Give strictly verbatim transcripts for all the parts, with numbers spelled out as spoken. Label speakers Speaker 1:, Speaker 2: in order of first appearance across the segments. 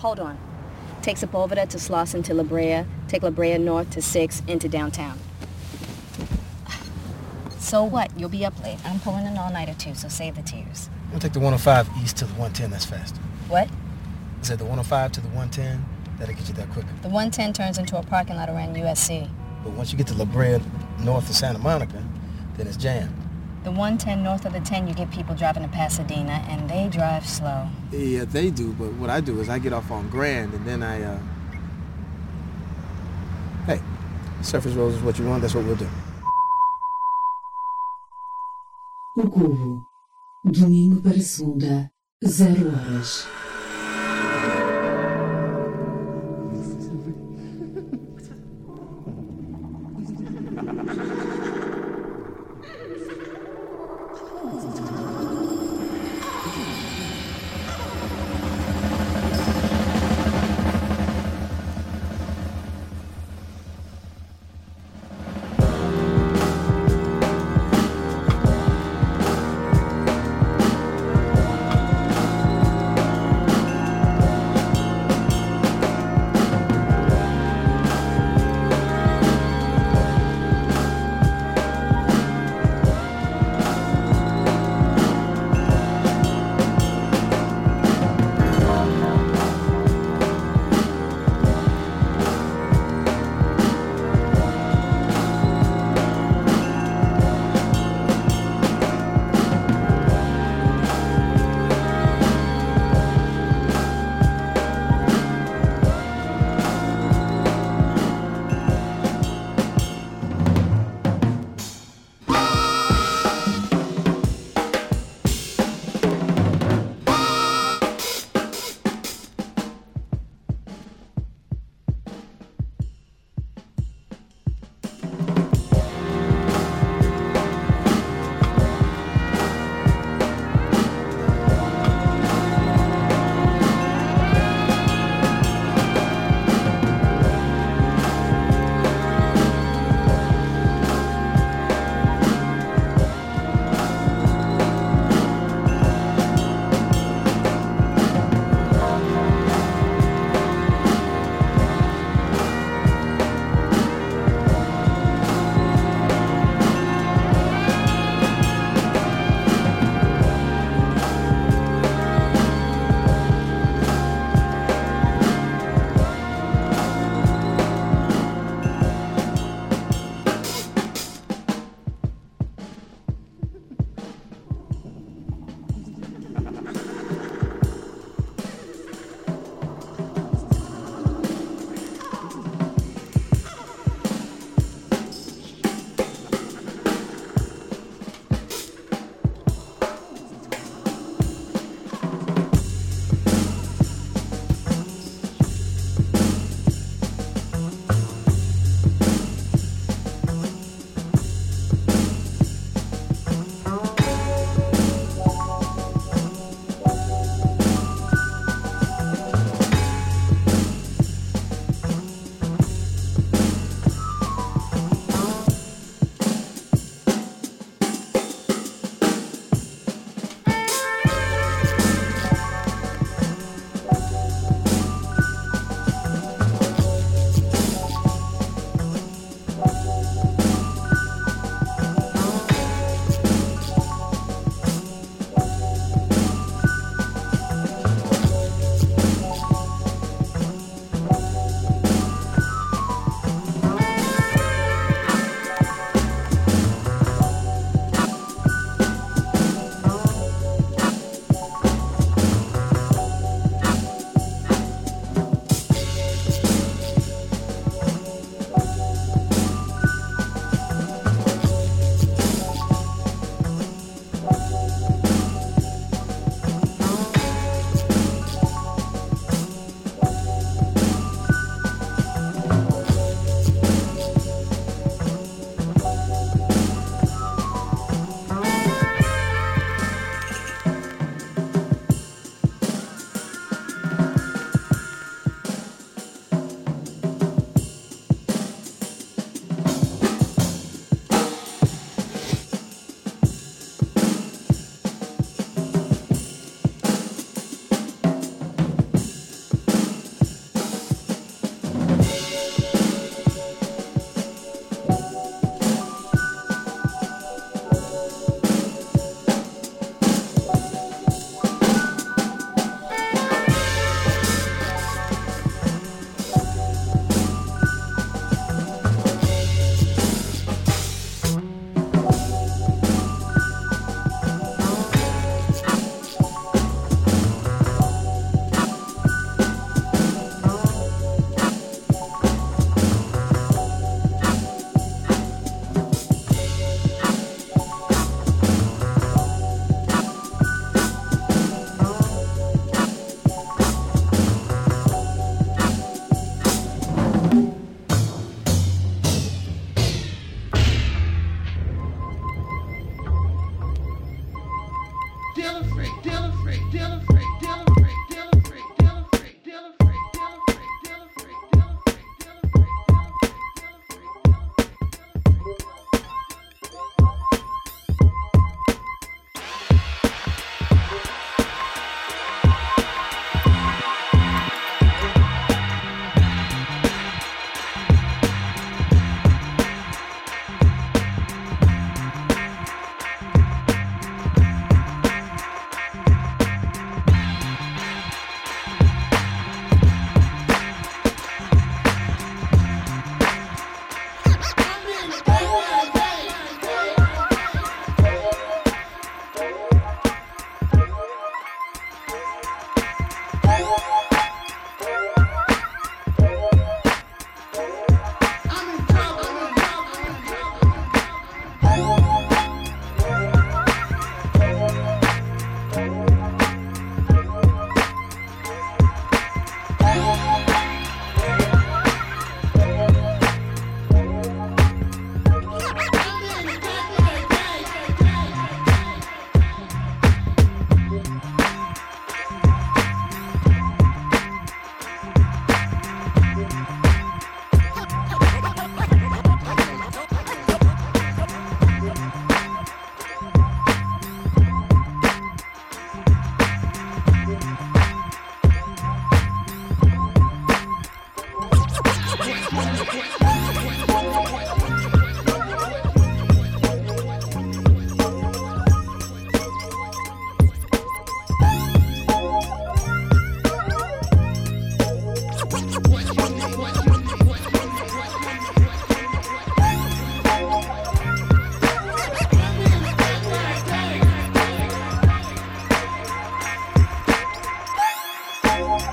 Speaker 1: hold on. Take Sepulveda to Slauson to La Brea. Take La Brea north to six into downtown. So what? You'll be up late. I'm pulling an all-nighter too, so save the tears.
Speaker 2: We'll take the one oh five east to the one ten. That's faster.
Speaker 1: What?
Speaker 2: I said the one oh five to the one ten. That'll get you there quicker.
Speaker 1: The one ten turns into a parking lot around U S C.
Speaker 2: But once you get to La Brea north of Santa Monica, then it's jammed.
Speaker 1: The one ten north of the ten, you get people driving to Pasadena, and they drive slow.
Speaker 2: Yeah, they do, but what I do is I get off on Grand, and then I, uh... Hey, Surface Road is what you want, that's what we'll do.
Speaker 3: O Cubo. Domingo para segunda, zero horas.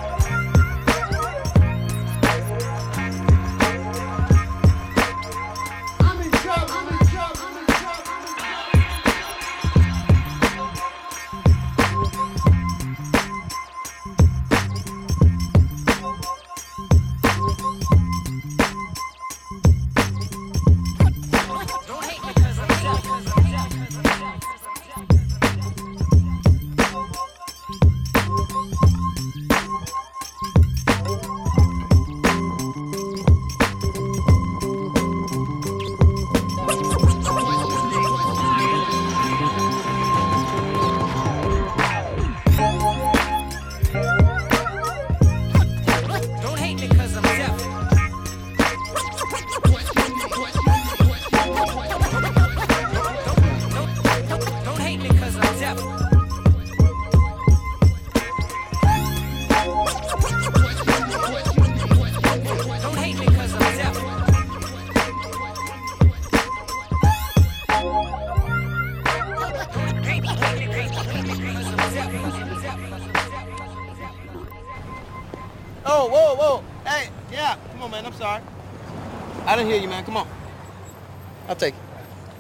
Speaker 2: Oh, whoa, whoa. Hey, yeah, come on, man. I'm sorry. I didn't hear you, man. Come on. I'll take it.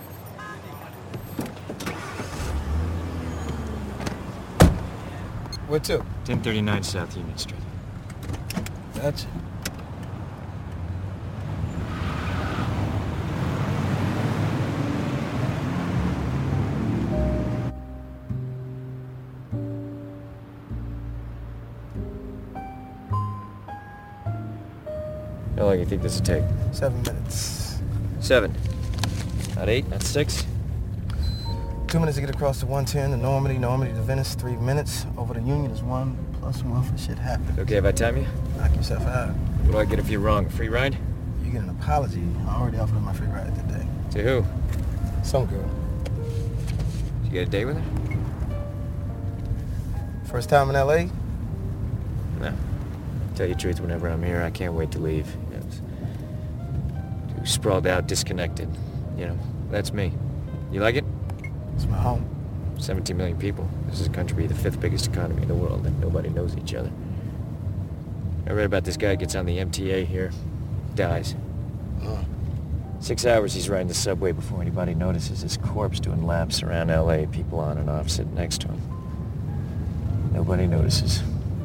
Speaker 2: Where to?
Speaker 4: ten thirty-nine South Union Street.
Speaker 2: Gotcha.
Speaker 4: How long do you think this will take?
Speaker 2: Seven minutes.
Speaker 4: Seven. Not eight, not six.
Speaker 2: Two minutes to get across to one ten to Normandy, Normandy to Venice, three minutes. Over to Union is one, plus one for shit happen.
Speaker 4: Okay if I time you?
Speaker 2: Knock yourself out.
Speaker 4: What do I get if you're wrong? A free ride?
Speaker 2: You get an apology. I already offered her my free ride today.
Speaker 4: To who?
Speaker 2: Some girl.
Speaker 4: Did you get a date with her?
Speaker 2: First time in L A?
Speaker 4: No. Tell you the truth, whenever I'm here, I can't wait to leave. You know, it's too sprawled out, disconnected. You know, that's me. You like it?
Speaker 2: It's my home.
Speaker 4: seventeen million people. This is a country, the fifth biggest economy in the world, and nobody knows each other. I read about this guy gets on the M T A here, dies.
Speaker 2: Uh.
Speaker 4: Six hours he's riding the subway before anybody notices his corpse doing laps around L A, people on and off sitting next to him. Nobody notices.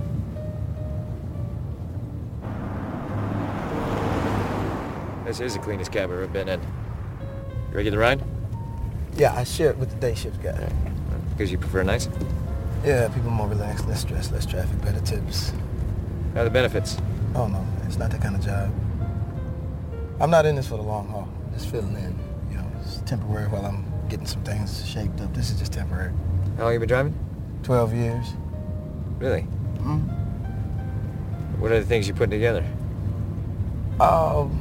Speaker 4: This is the cleanest cab I've ever been in. You ready to ride?
Speaker 2: Yeah, I share it with the day shift guy.
Speaker 4: Because you prefer nights?
Speaker 2: Yeah, people more relaxed, less stress, less traffic, better tips.
Speaker 4: How are the benefits?
Speaker 2: Oh, no, it's not that kind of job. I'm not in this for the long haul. Just filling in. You know, it's temporary while I'm getting some things shaped up. This is just temporary.
Speaker 4: How long you been driving?
Speaker 2: Twelve years.
Speaker 4: Really?
Speaker 2: Hmm?
Speaker 4: What are the things you're putting together?
Speaker 2: Um...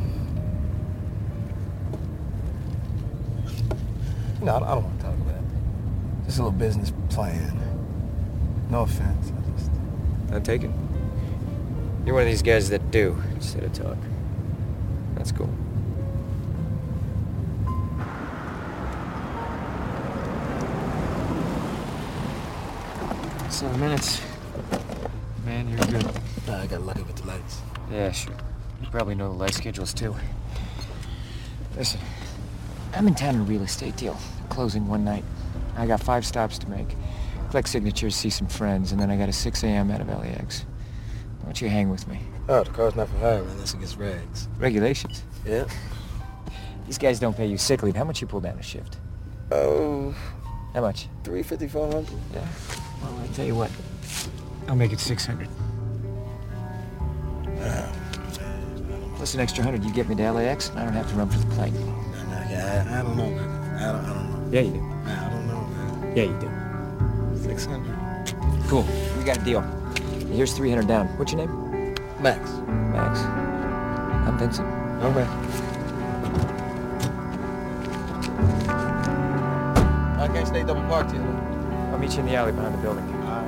Speaker 2: No, I don't want to talk about it. Just a little business plan. No offense. I just...
Speaker 4: None taken. You're one of these guys that do instead of talk. That's cool. Seven minutes. Man, you're good.
Speaker 2: Nah, I got lucky with the lights.
Speaker 4: Yeah, sure. You probably know the light schedules, too. Listen, I'm in town on a real estate deal. Closing one night. I got five stops to make. Collect signatures, see some friends, and then I got a six a m out of L A X. Why don't you hang with me?
Speaker 2: Oh, the car's not for hire unless it gets rags.
Speaker 4: Regulations.
Speaker 2: Yeah.
Speaker 4: These guys don't pay you sick leave. How much you pull down a shift?
Speaker 2: Oh...
Speaker 4: How much?
Speaker 2: three fifty, four hundred.
Speaker 4: Yeah. Well, I tell you what. I'll make it six hundred.
Speaker 2: Uh,
Speaker 4: Plus an extra hundred, you get me to L A X, and I don't have to run for the plane.
Speaker 2: I, I don't know, man. I don't, I don't know.
Speaker 4: Yeah, you do.
Speaker 2: I don't know, man.
Speaker 4: Yeah, you do.
Speaker 2: six hundred.
Speaker 4: Cool. We got a deal. Here's three hundred down. What's your name?
Speaker 2: Max.
Speaker 4: Max. I'm Vincent.
Speaker 2: All right. I can't stay double parked here.
Speaker 4: I'll meet you in the alley behind the building.
Speaker 2: All right.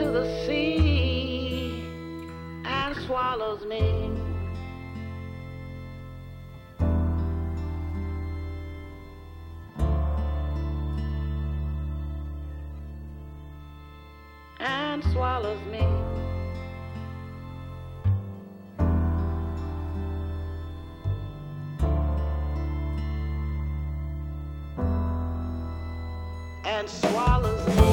Speaker 5: to the sea and swallows me. And swallows me. And swallows me.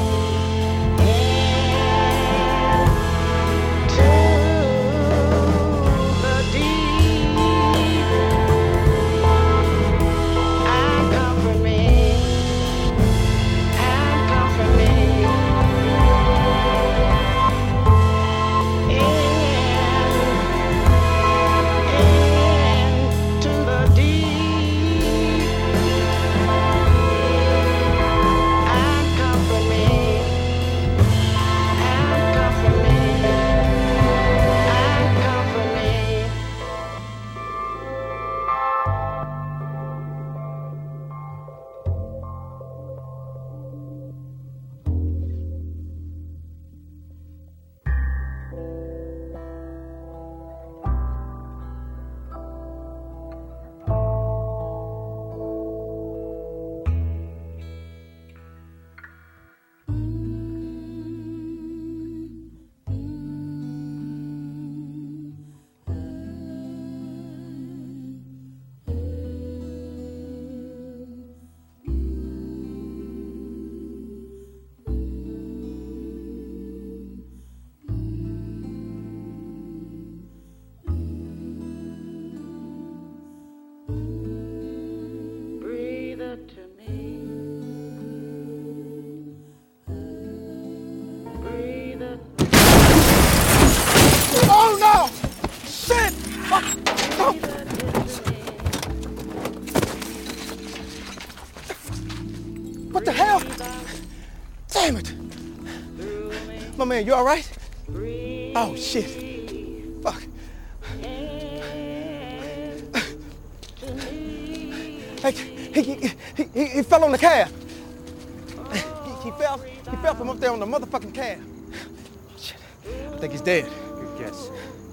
Speaker 2: What the hell? Damn it! My man, you all right? Oh, shit. Fuck. Hey, he, he, he, he, he fell on the cab. He, he fell, he fell from up there on the motherfucking cab. Shit. I think he's dead.
Speaker 4: Good guess.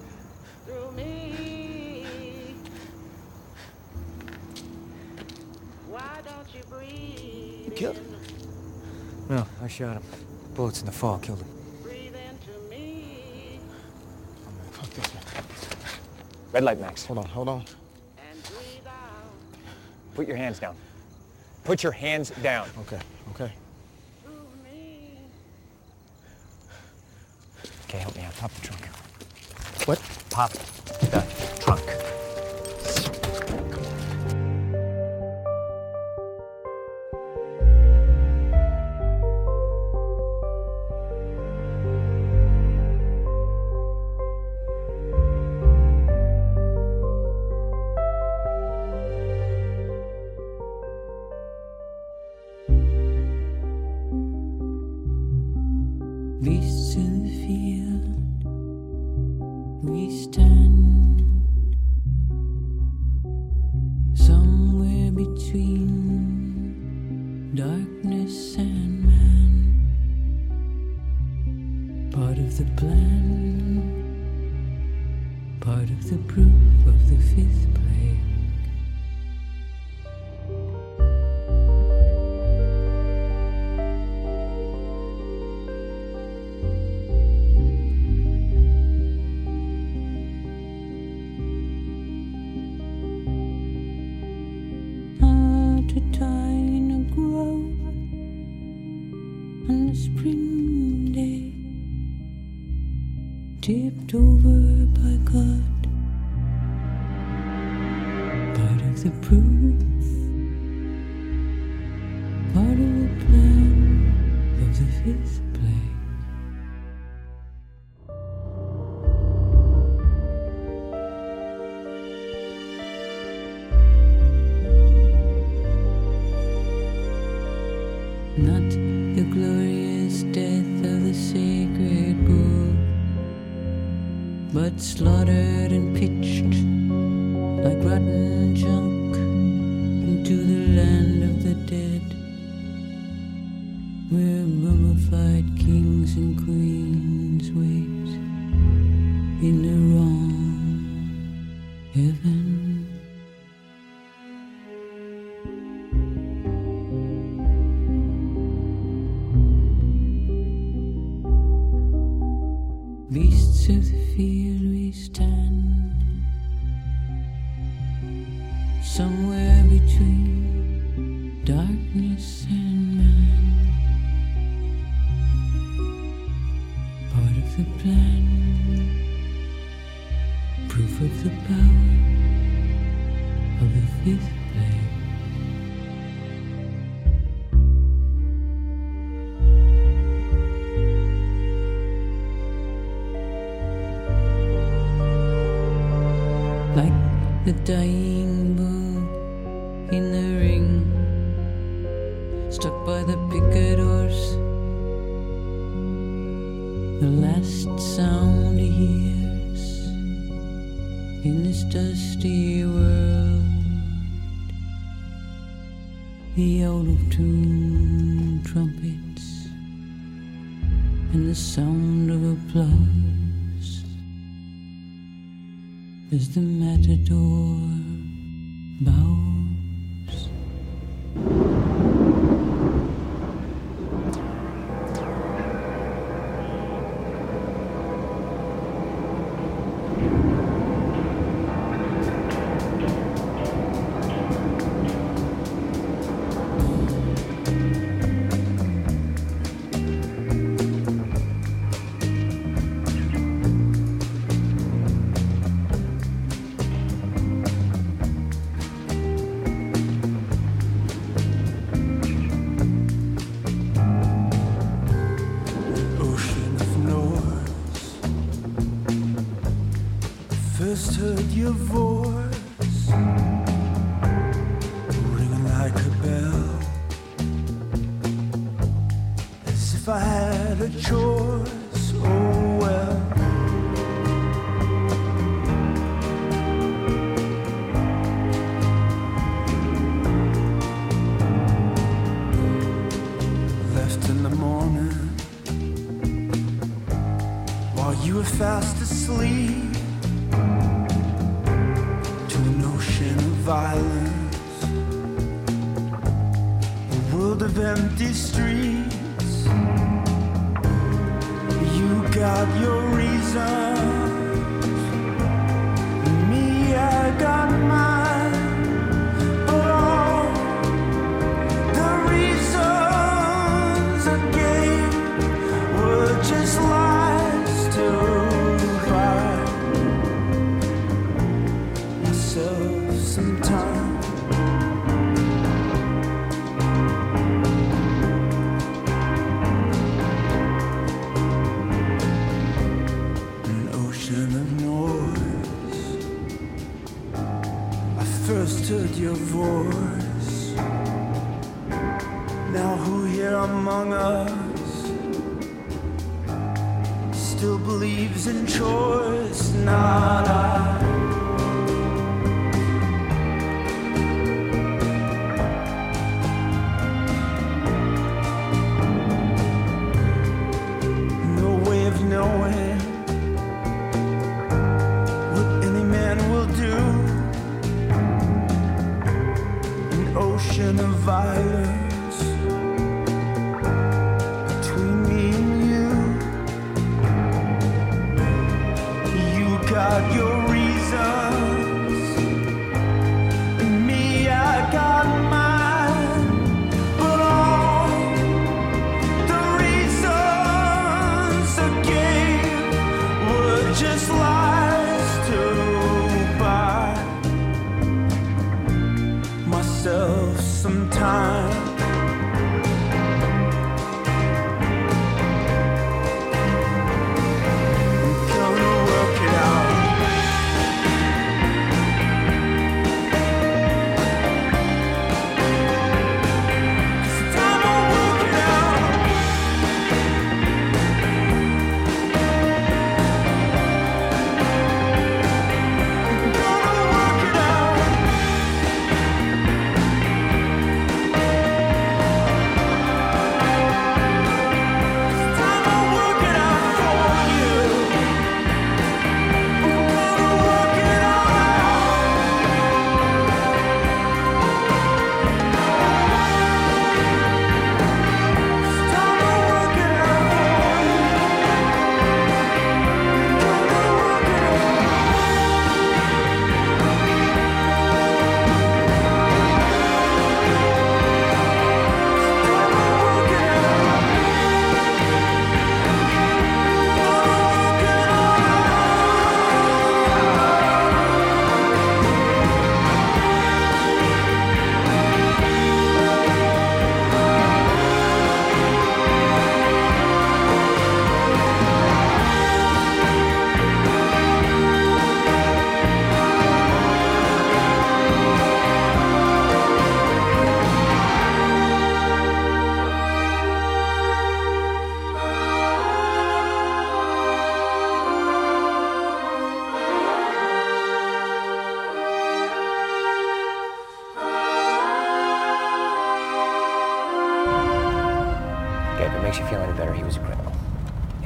Speaker 2: You killed him?
Speaker 4: No, I shot him. Bullets in the fall killed him.
Speaker 2: Oh, man, fuck this, man.
Speaker 4: Red light, Max.
Speaker 2: Hold on, hold on.
Speaker 4: Put your hands down. Put your hands down.
Speaker 2: Okay, okay.
Speaker 4: Okay, help me out. Pop the trunk.
Speaker 2: What?
Speaker 4: Pop the trunk.
Speaker 3: Beasts to the field, we stand somewhere between darkness and man, part of the plan, part of the proof of the fifth plague. To die in a grove on a spring day, tipped over by God, part of the proof, part of the plan of the fifth plague. Not the glorious death of the sacred bull, but slaughtered and pitched like rotten junk into the land of the dead, where mummified kings and queens in the wrong heaven. Beasts of the field we stand, somewhere between darkness and man, part of the plan, proof of the power of the fifth plague. Like the dying bull in the ring, stuck by the picadors, the last sound he hears in this dusty world, the out-of-tune trumpets and the sound of applause as the matador bows.
Speaker 6: First heard your voice ringing like a bell, as if I had a choice. Oh well, left in the morning while you were fast asleep, violence, a world of empty streets. You got your reasons, me, I got mine, but all the reasons I gave were just lies to buy myself some time. An ocean of noise, I first heard your voice. Now who here among us still believes in choice? Not I. Knowing what any man will do, an ocean of violence between me and you. You got your reasons, and me, I got mine, but all the reasons just lies to buy myself some time. I'm gonna work it out.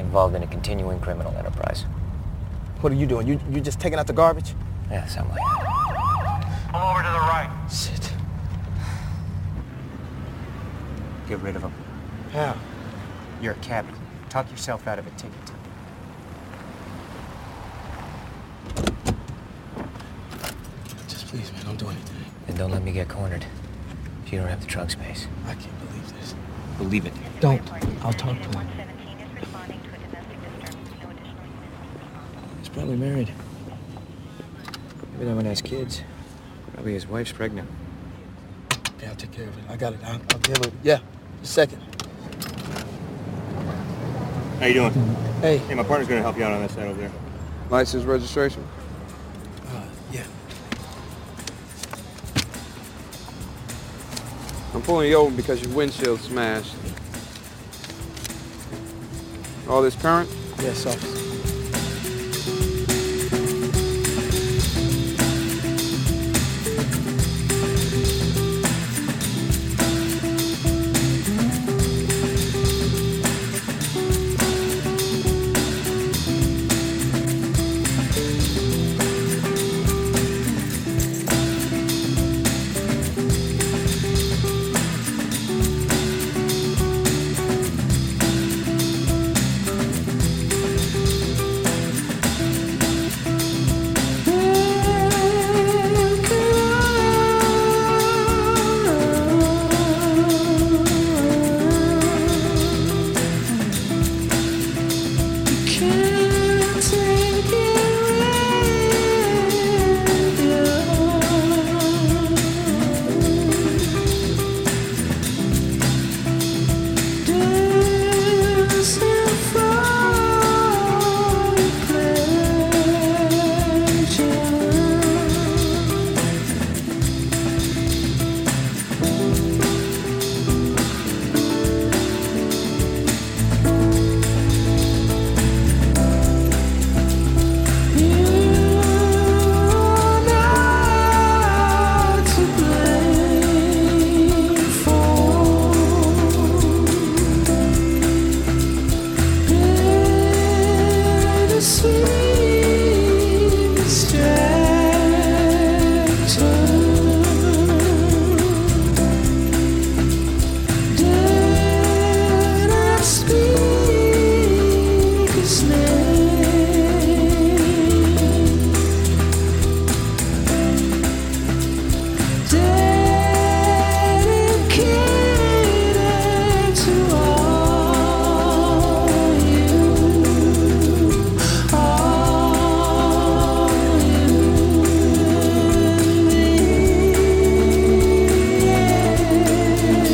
Speaker 4: involved in a continuing criminal enterprise.
Speaker 2: What are you doing? You you just taking out the garbage?
Speaker 4: Yeah, something like that.
Speaker 7: Pull over to the right.
Speaker 2: Shit.
Speaker 4: Get rid of him.
Speaker 2: How?
Speaker 4: You're a cabbie. Talk yourself out of a ticket.
Speaker 2: Just please, man, don't do anything.
Speaker 4: And don't let me get cornered. If you don't have the trunk space.
Speaker 2: I can't believe this.
Speaker 4: Believe it.
Speaker 2: Don't. I'll talk to him.
Speaker 4: He's probably married. Maybe that one has kids. Probably his wife's pregnant.
Speaker 2: Okay, I'll take care of it. I got it. I'll, I'll deal with it. Yeah, just a second.
Speaker 8: How you doing?
Speaker 2: Hey.
Speaker 8: Hey, my partner's gonna help you out on that side over there.
Speaker 9: License, registration?
Speaker 2: Uh, yeah.
Speaker 9: I'm pulling you over because your windshield's smashed. All this current?
Speaker 2: Yes, officer.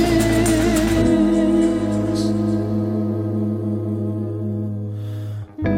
Speaker 6: Mm.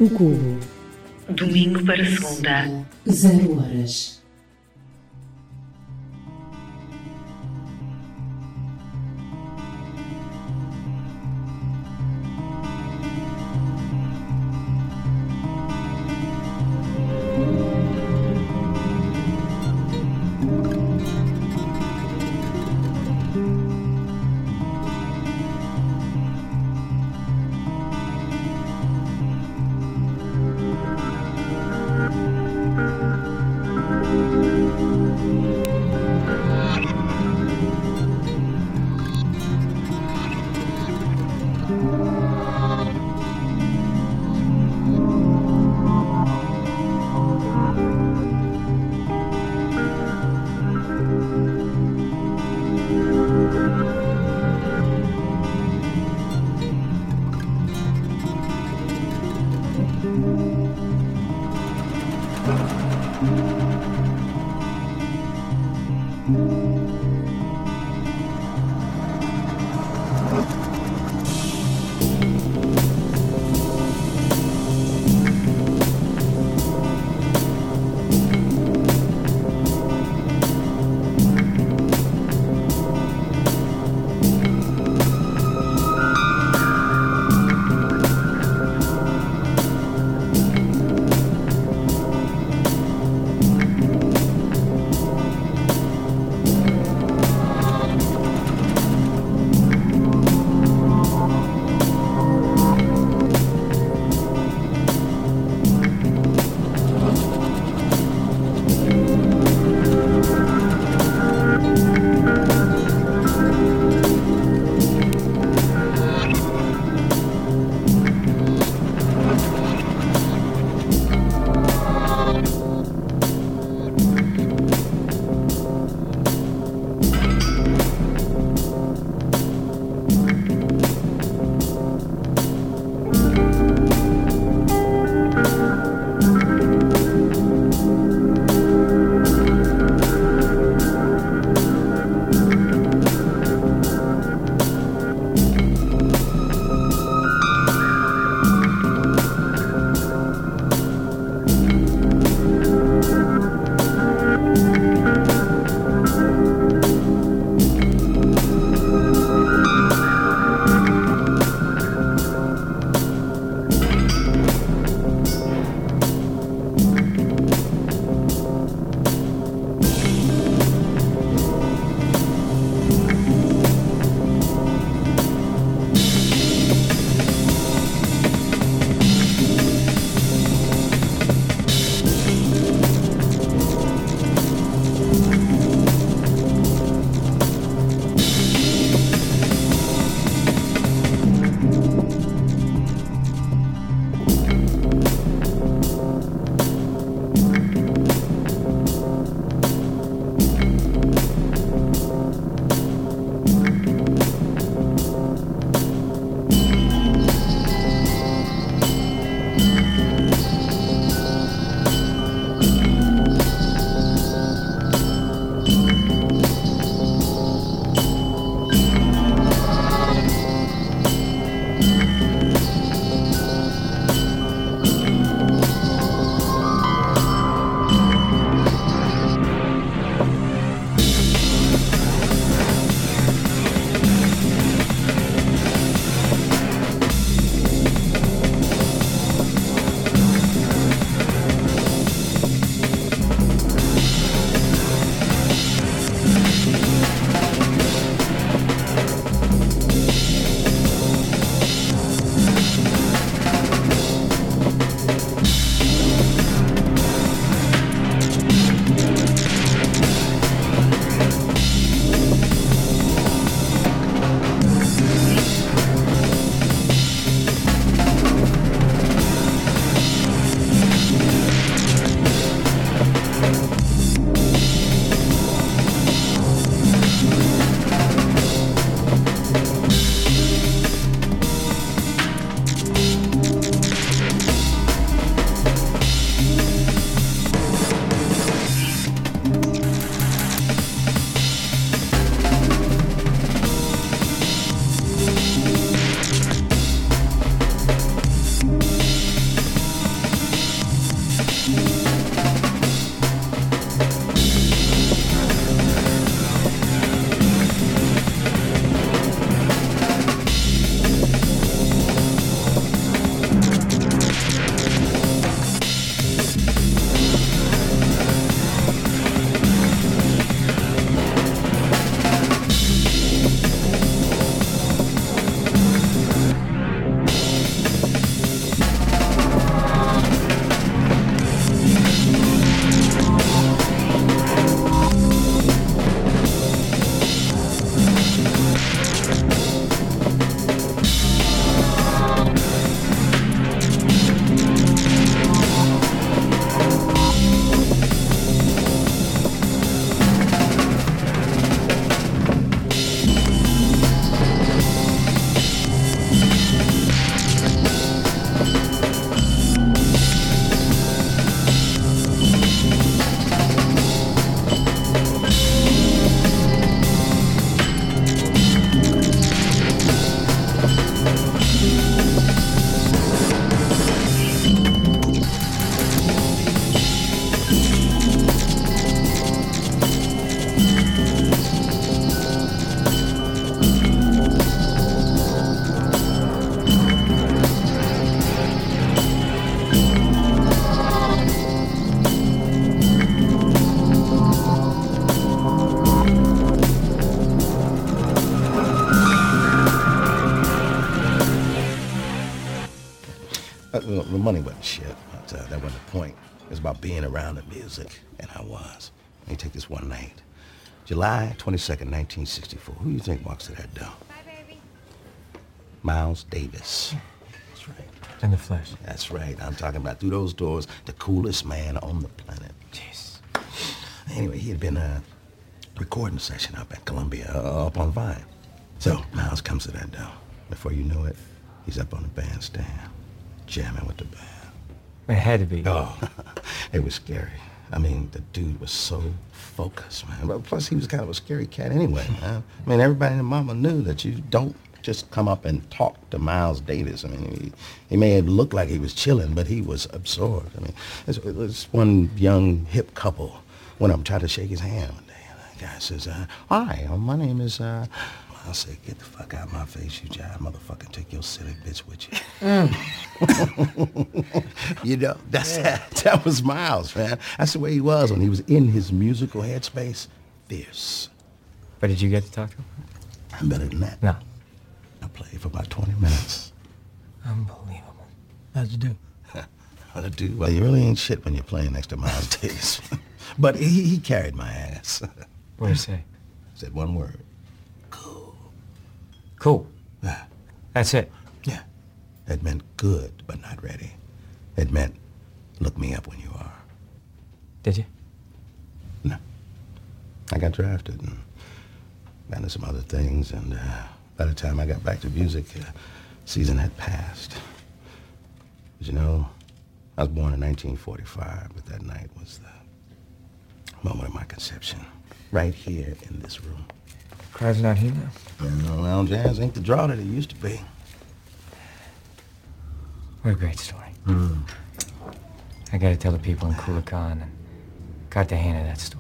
Speaker 3: O Cubo.
Speaker 7: Domingo para segunda.
Speaker 3: Zero horas.
Speaker 10: The money wasn't shit, but uh, that wasn't the point. It was about being around the music, and I was. Let me take this one night. July twenty-second, nineteen sixty-four. Who do you think walks to that door?
Speaker 11: Bye, baby.
Speaker 10: Miles Davis. That's right.
Speaker 4: In the flesh.
Speaker 10: That's right. I'm talking about through those doors, the coolest man on the planet.
Speaker 4: Jeez.
Speaker 10: Anyway, he had been a recording session up at Columbia, uh, up on Vine. So Miles comes to that door. Before you know it, he's up on the bandstand, jamming with the band.
Speaker 4: It had to be.
Speaker 10: Oh, it was scary. I mean, the dude was so focused, man. But plus, he was kind of a scary cat anyway, man. I mean, everybody in the mama knew that you don't just come up and talk to Miles Davis. I mean, he, he may have looked like he was chilling, but he was absorbed. I mean, this, this one young, hip couple went up and tried to shake his hand one day. And the guy says, uh, hi, uh, my name is... Uh, I said, get the fuck out of my face, you jive motherfucker. Take your silly bitch with you. Mm. You know, that's yeah. that, that was Miles, man. That's the way he was when he was in his musical headspace. Fierce.
Speaker 4: But did you get to talk to him?
Speaker 10: I'm better than that.
Speaker 4: No.
Speaker 10: I played for about twenty minutes.
Speaker 4: Unbelievable.
Speaker 2: How'd you do?
Speaker 10: How'd I do? Well, you really ain't shit when you're playing next to Miles Davis. But he, he carried my ass.
Speaker 4: What did he say?
Speaker 10: Said one word.
Speaker 4: Cool.
Speaker 10: Yeah.
Speaker 4: That's it?
Speaker 10: Yeah. It meant good, but not ready. It meant look me up when you are.
Speaker 4: Did you?
Speaker 10: No. I got drafted and got into some other things, and uh, by the time I got back to music, uh, season had passed. But you know, I was born in nineteen forty-five, but that night was the moment of my conception. Right here in this room.
Speaker 4: Crowd's not here now.
Speaker 10: You know, well, jazz ain't the draw that it used to be.
Speaker 4: What a great story.
Speaker 10: Mm.
Speaker 4: I gotta tell the people in Coolacan and Cartagena that story.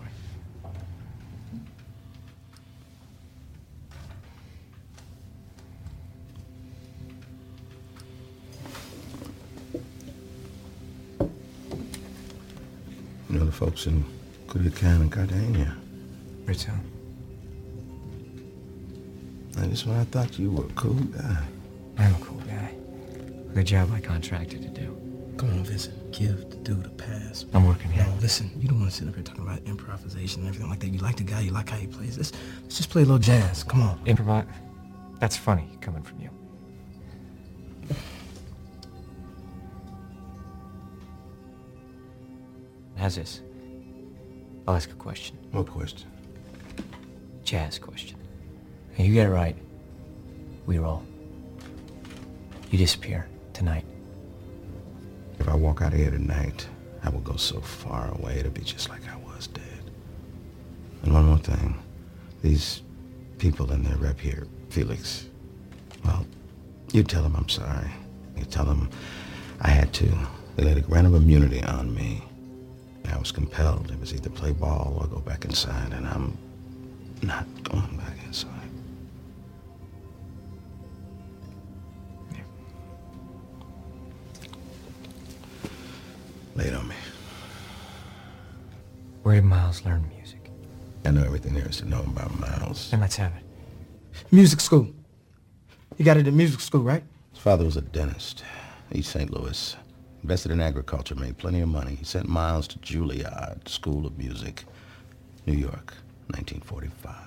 Speaker 10: You know the folks in Culiacan and Cartagena?
Speaker 4: Rizzo.
Speaker 10: I just when I thought you were a cool guy.
Speaker 4: I'm a cool guy. With a job I contracted to do.
Speaker 2: Come on, Vincent. Give the dude a pass.
Speaker 4: I'm working here.
Speaker 2: No, listen, you don't want to sit up here talking about improvisation and everything like that. You like the guy, you like how he plays. Let's, let's just play a little jazz. Come on.
Speaker 4: Improvise? That's funny coming from you. How's this? I'll ask a question.
Speaker 10: What question?
Speaker 4: Jazz question. Now you get it right. We roll. You disappear tonight.
Speaker 10: If I walk out of here tonight, I will go so far away it'll be just like I was dead. And one more thing. These people in their rep here, Felix, well, you tell them I'm sorry. You tell them I had to. They laid a grant of immunity on me. I was compelled. It was either play ball or go back inside, and I'm not going back inside.
Speaker 4: Yeah.
Speaker 10: Lay it on me.
Speaker 4: Where did Miles learn music?
Speaker 10: I know everything there is to know about Miles.
Speaker 4: Then let's have it.
Speaker 2: Music school. You got it at music school, right?
Speaker 10: His father was a dentist, East Saint Louis. Invested in agriculture, made plenty of money. He sent Miles to Juilliard School of Music, New York, nineteen forty-five.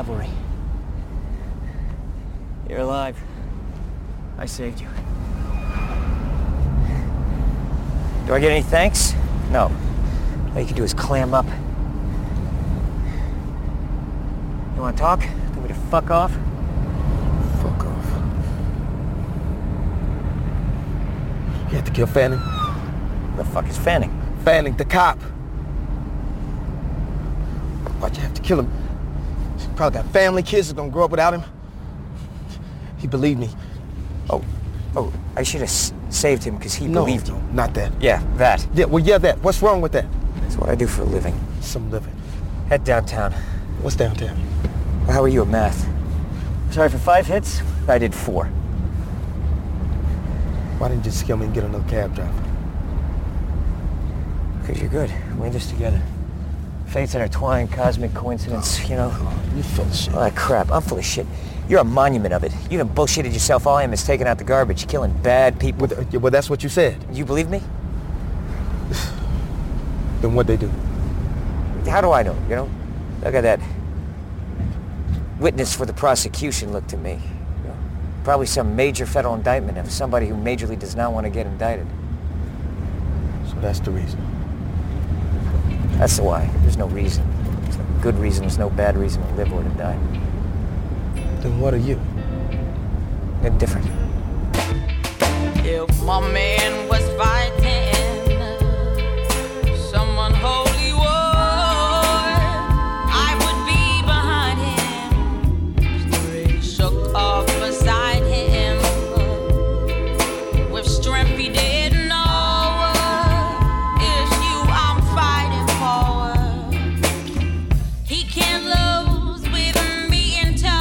Speaker 4: cavalry. You're alive. I saved you. Do I get any thanks? No. All you can do is clam up. You wanna talk? Tell me to fuck off?
Speaker 2: Fuck off. You had to kill Fanning?
Speaker 4: The fuck is Fanning?
Speaker 2: Fanning, the cop. Why'd you have to kill him? He probably got family, kids that's gonna grow up without him. He believed me.
Speaker 4: Oh, oh, I should have s saved him because he
Speaker 2: no,
Speaker 4: believed you.
Speaker 2: No, not that.
Speaker 4: Yeah, that.
Speaker 2: Yeah, well, yeah, that. What's wrong with that?
Speaker 4: That's what I do for a living.
Speaker 2: Some living.
Speaker 4: Head downtown.
Speaker 2: What's downtown?
Speaker 4: Well, how are you at math? Sorry for five hits? I did four.
Speaker 2: Why didn't you just kill me and get another cab driver?
Speaker 4: Because you're good. We're in this together. Fates intertwined, cosmic coincidence, you know.
Speaker 2: You're full of shit.
Speaker 4: Oh, crap. I'm full of shit. You're a monument of it. You even bullshitted yourself. All I am is taking out the garbage, killing bad people.
Speaker 2: Well, well that's what you said.
Speaker 4: You believe me?
Speaker 2: Then what'd they do?
Speaker 4: How do I know, you know? Look at that. Witness for the prosecution looked to me. You know, probably some major federal indictment of somebody who majorly does not want to get indicted.
Speaker 2: So that's the reason.
Speaker 4: That's the why. There's no reason. There's no good reason. There's no bad reason to live or to die.
Speaker 2: Then what are you?
Speaker 4: They're different.
Speaker 11: If my man was fighting someone holy war, I would be behind him, straight shook off beside him, with strength he didn't know. It's you I'm fighting for. He can't lose with me in tow.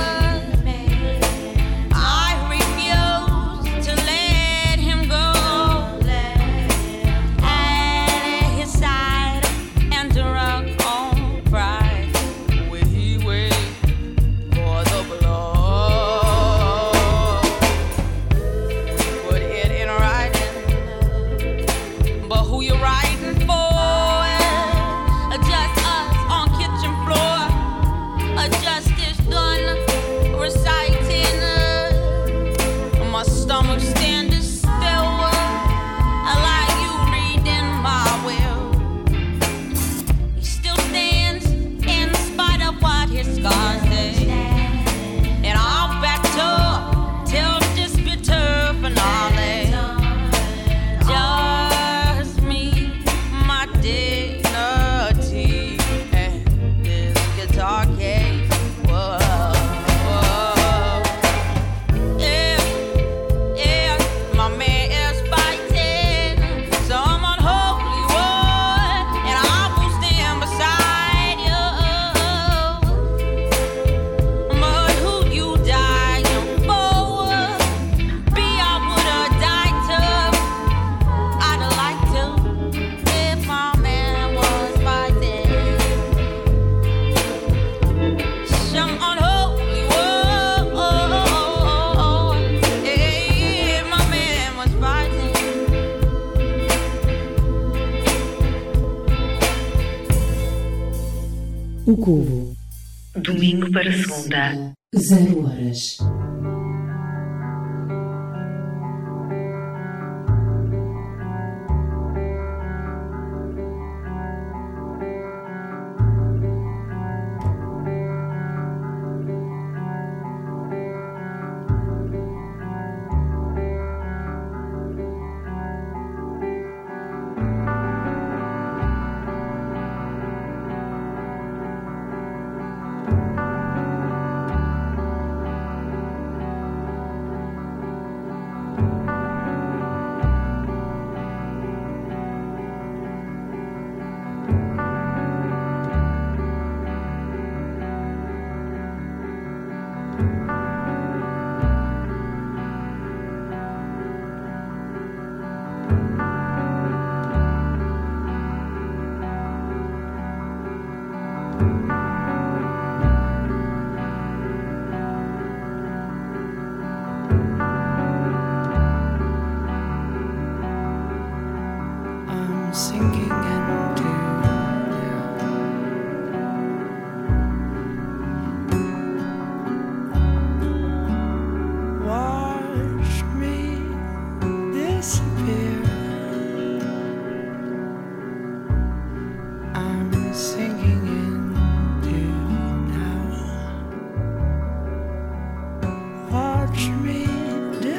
Speaker 7: O Cubo. Domingo para segunda, zero horas.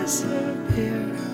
Speaker 3: disappear.